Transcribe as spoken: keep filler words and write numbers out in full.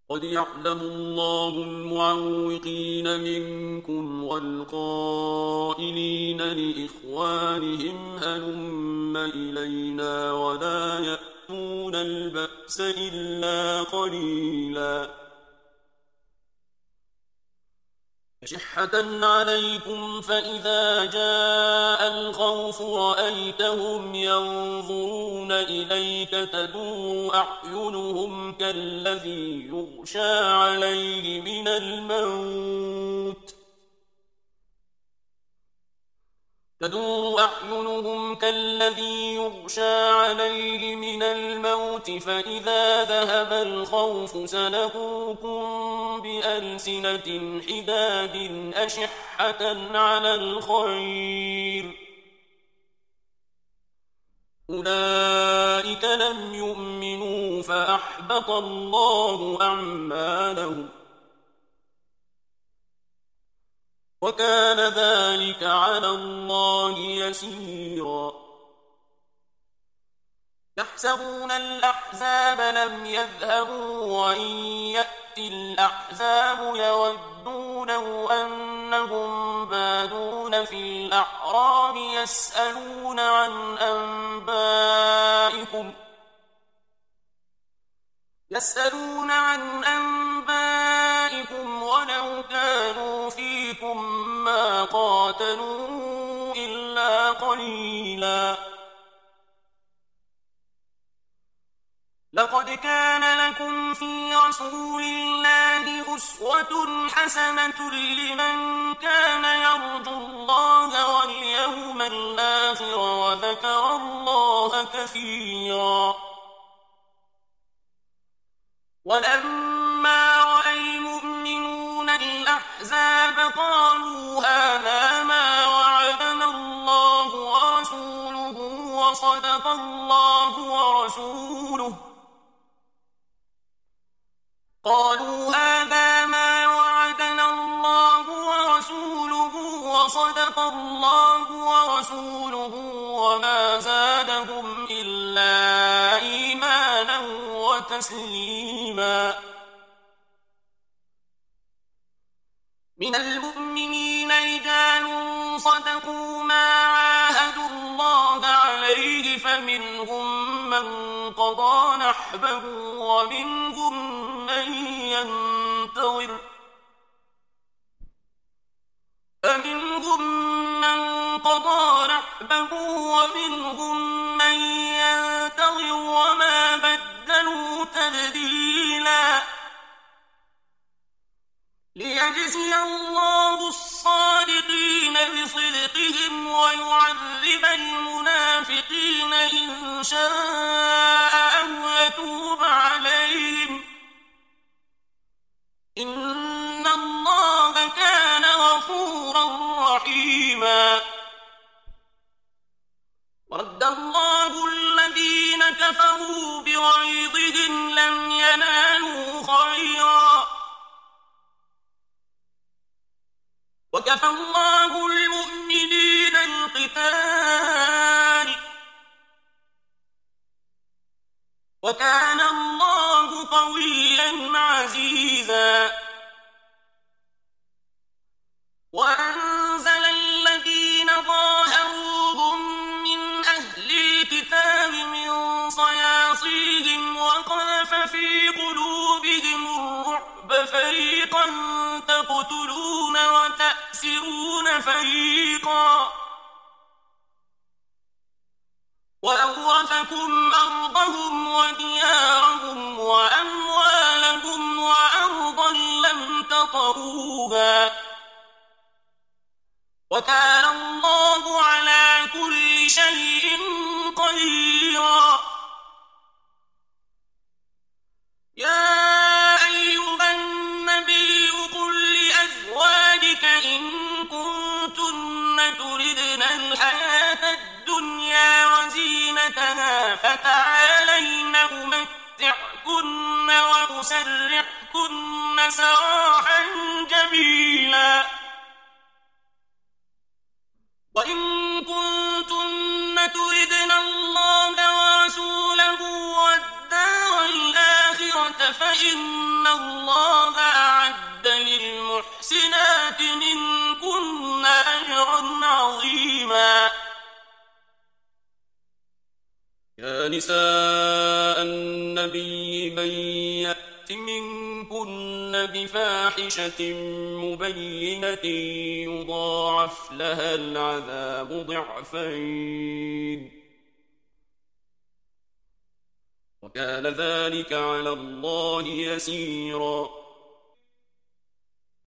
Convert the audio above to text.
قد يعلم الله المعوقين منكم والقائلين لإخوانهم هلم إلينا ولا يأتون البأس إلا قليلا أشحة عليكم فإذا جاء الخوف رأيتهم ينظرون إليك تدور أعينهم كالذي يغشى عليه من الموت تدور أعينهم كالذي يغشى عليه من الموت فإذا ذهب الخوف سلقوكم بألسنة حداد أشحة على الخير أولئك لم يؤمنوا فأحبط الله أعمالهم وكان ذلك على الله يسيرا يحسبون الأحزاب لم يذهبوا وإن يأتي الأحزاب يودونه أنهم بادون في الأعراب يسألون عن أنبائكم يسألون عن أنبائكم ولو كانوا فيكم ما قاتلوا إلا قليلا لقد كان لكم في رسول الله أسوة حسنة لمن كان يرجو الله واليوم الآخر وذكر الله كثيرا ولما رأى المؤمنون الأحزاب قالوا هذا ما وعدنا الله ورسوله وصدق الله ورسوله قالوا هذا ما وعدنا الله ورسوله وصدق الله ورسوله وما زادهم إلا إيمانا وتسليما من المؤمنين رجال صدقوا ما عاهدوا الله عليه فمنهم من قضى نحبه ومنهم من ينتظر فمنهم من قضى نحبه ومنهم من ينتظر وما بدلوا تبديلا ليجزي الله الصادقين بصدقهم ويعذب المنافقين إن شاء أو يتوب عليهم إن الله كان غفورا رحيما ورد الله الذين كفروا بغيظهم لم ينالوا خيرا وكفى الله المؤمنين القتال وكان الله قويا عزيزا وأنزل الذين ظاهروهم من أهل الكتاب من صياصيهم وقذف في قلوبهم الرعب فريقا تقتلون وتأسرون فريقا وأورثكم أرضهم وديارهم وأموالهم وأرضا لم تطروها وكان الله على كل شيء قديرا يا أيها النبي قل لأزواجك إن كنتن تردن الحياة الدنيا وزينتها فتعالين أمتعكن وأسرحكن سراحا جميلا وإن كنتن تردن الله ورسوله والدار الآخرة المحصنات فإن الله أعد للمحسنات منكن أجرا عظيما. يا نساء النبي من يأت منكن بفاحشة مبينة يضاعف لها العذاب ضعفين وكان ذلك على الله يسيرا.